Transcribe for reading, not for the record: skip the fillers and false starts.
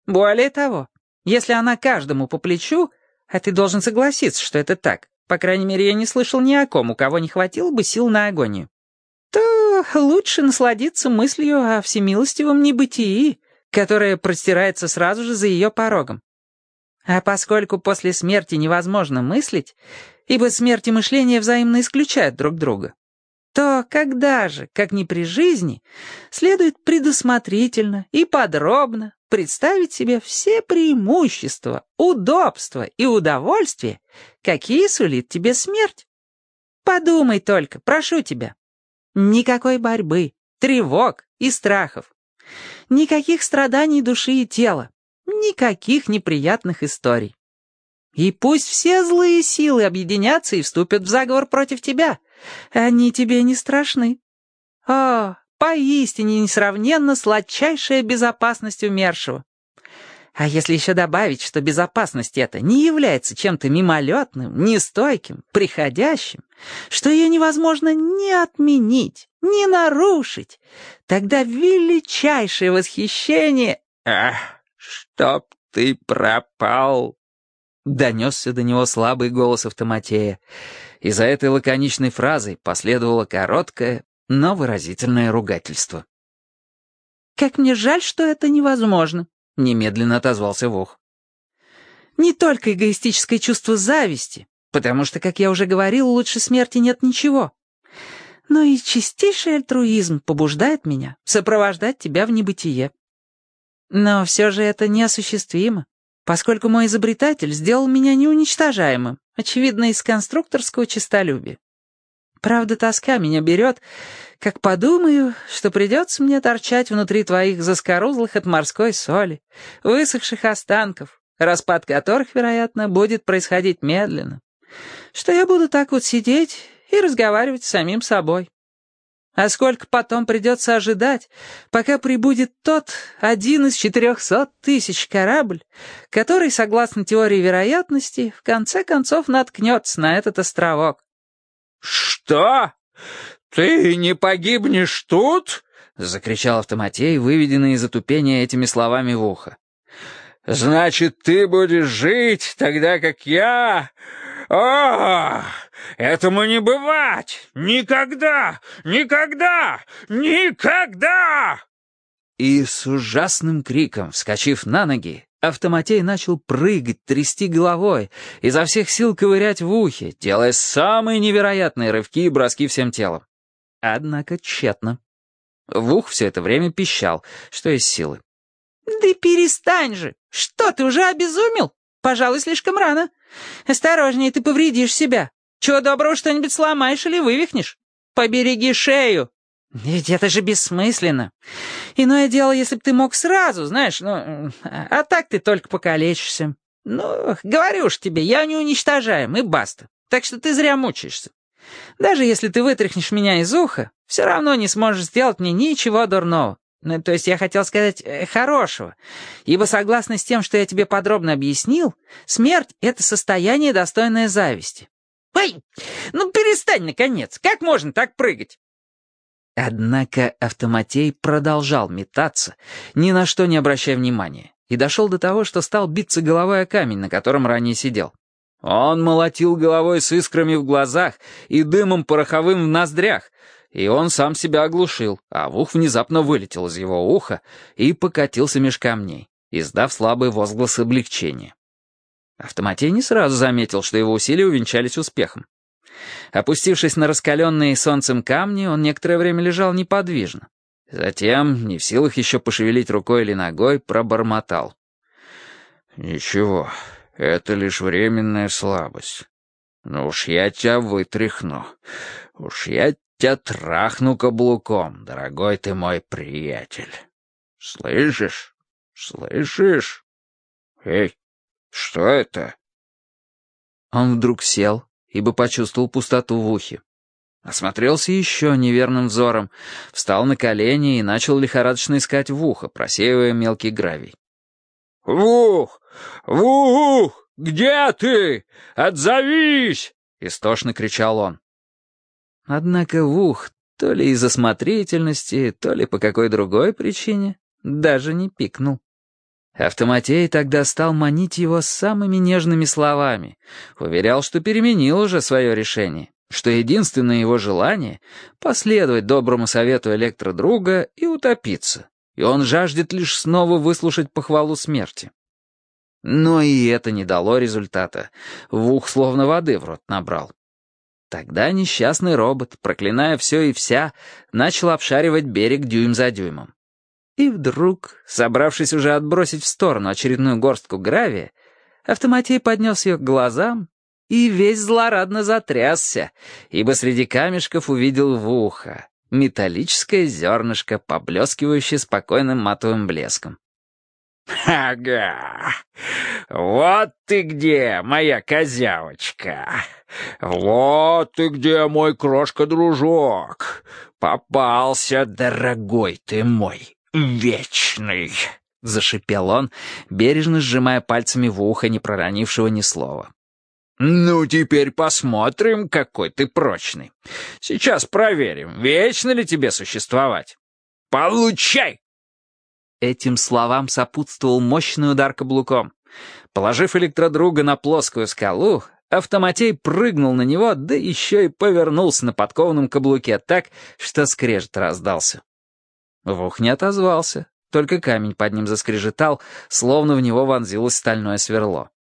Более того, если она каждому по плечу, а ты должен согласиться, что это так, по крайней мере, я не слышал ни о ком, у кого не хватило бы сил на агонию, то лучше насладиться мыслью о всемилостивом небытии, которое простирается сразу же за ее порогом. А поскольку после смерти невозможно мыслить, ибо смерть и мышление взаимно исключают друг друга, то когда же, как ни при жизни, следует предусмотрительно и подробно представить себе все преимущества, удобства и удовольствия, какие сулит тебе смерть. Подумай только, прошу тебя. Никакой борьбы, тревог и страхов. Никаких страданий души и тела. Никаких неприятных историй. И пусть все злые силы объединятся и вступят в заговор против тебя. Они тебе не страшны. О, поистине несравненно сладчайшая безопасность умершего. А если еще добавить, что безопасность эта не является чем-то мимолетным, нестойким, приходящим, что ее невозможно ни отменить, ни нарушить, тогда величайшее восхищение... «Ах, чтоб ты пропал!» Донесся до него слабый голос Автоматея, и за этой лаконичной фразой последовало короткое, но выразительное ругательство. «Как мне жаль, что это невозможно», — немедленно отозвался Вух. «Не только эгоистическое чувство зависти, потому что, как я уже говорил, лучше смерти нет ничего, но и чистейший альтруизм побуждает меня сопровождать тебя в небытие. Но все же это неосуществимо, поскольку мой изобретатель сделал меня неуничтожаемым, очевидно, из конструкторского честолюбия. Правда, тоска меня берет, как подумаю, что придется мне торчать внутри твоих заскорузлых от морской соли, высохших останков, распад которых, вероятно, будет происходить медленно, что я буду так вот сидеть и разговаривать с самим собой. А сколько потом придется ожидать, пока прибудет тот 1 из 400 тысяч корабль, который, согласно теории вероятности, в конце концов наткнется на этот островок. «Что? Ты не погибнешь тут?» — закричал Автоматей, выведенный из отупения этими словами в ухо. «Значит, ты будешь жить, тогда как я... О, этому не бывать! Никогда! Никогда! Никогда!» И с ужасным криком, вскочив на ноги, Автоматей начал прыгать, трясти головой, изо всех сил ковырять в ухе, делая самые невероятные рывки и броски всем телом. Однако тщетно. Вух все это время пищал, что из силы. «Да перестань же! Что, ты уже обезумел? Пожалуй, слишком рано. Осторожнее, ты повредишь себя. Чего доброго что-нибудь сломаешь или вывихнешь. Побереги шею. Ведь это же бессмысленно. Иное дело, если бы ты мог сразу, знаешь, а так ты только покалечишься. Ну, говорю уж тебе, я не уничтожаем, и баста. Так что ты зря мучаешься. Даже если ты вытряхнешь меня из уха, все равно не сможешь сделать мне ничего дурного. Ну, то есть я хотел сказать хорошего. Ибо согласно с тем, что я тебе подробно объяснил, смерть — это состояние, достойное зависти. Ой, ну перестань, наконец, как можно так прыгать? Однако Автоматей продолжал метаться, ни на что не обращая внимания, и дошел до того, что стал биться головой о камень, на котором ранее сидел. Он молотил головой с искрами в глазах и дымом пороховым в ноздрях, и он сам себя оглушил, а Вух внезапно вылетел из его уха и покатился меж камней, издав слабый возглас облегчения. Автоматей не сразу заметил, что его усилия увенчались успехом. Опустившись на раскаленные солнцем камни, он некоторое время лежал неподвижно. Затем, не в силах еще пошевелить рукой или ногой, пробормотал. «Ничего, это лишь временная слабость. Ну уж я тебя вытряхну. Уж я тебя трахну каблуком, дорогой ты мой приятель. Слышишь? Слышишь? Эй, что это?» Он вдруг сел, ибо почувствовал пустоту в ухе. Осмотрелся еще неверным взором, встал на колени и начал лихорадочно искать в ухо, просеивая мелкий гравий. «Вух! Вух! Где ты? Отзовись!» — истошно кричал он. Однако Вух, то ли из осмотрительности, то ли по какой другой причине, даже не пикнул. Автоматей тогда стал манить его самыми нежными словами, уверял, что переменил уже свое решение, что единственное его желание — последовать доброму совету электродруга и утопиться, и он жаждет лишь снова выслушать похвалу смерти. Но и это не дало результата. Вух словно воды в рот набрал. Тогда несчастный робот, проклиная все и вся, начал обшаривать берег дюйм за дюймом. И вдруг, собравшись уже отбросить в сторону очередную горстку гравия, Автоматей поднес ее к глазам и весь злорадно затрясся, ибо среди камешков увидел Вуха, металлическое зернышко, поблескивающее спокойным матовым блеском. «Ага, вот ты где, моя козявочка! Вот ты где, мой крошка-дружок! Попался, дорогой ты мой, вечный!» — зашипел он, бережно сжимая пальцами Вуха, не проронившего ни слова. «Ну, теперь посмотрим, какой ты прочный. Сейчас проверим, вечно ли тебе существовать. Получай!» Этим словам сопутствовал мощный удар каблуком. Положив электродруга на плоскую скалу, Автоматей прыгнул на него, да еще и повернулся на подкованном каблуке так, что скрежет раздался. Вух не отозвался, только камень под ним заскрежетал, словно в него вонзилось стальное сверло.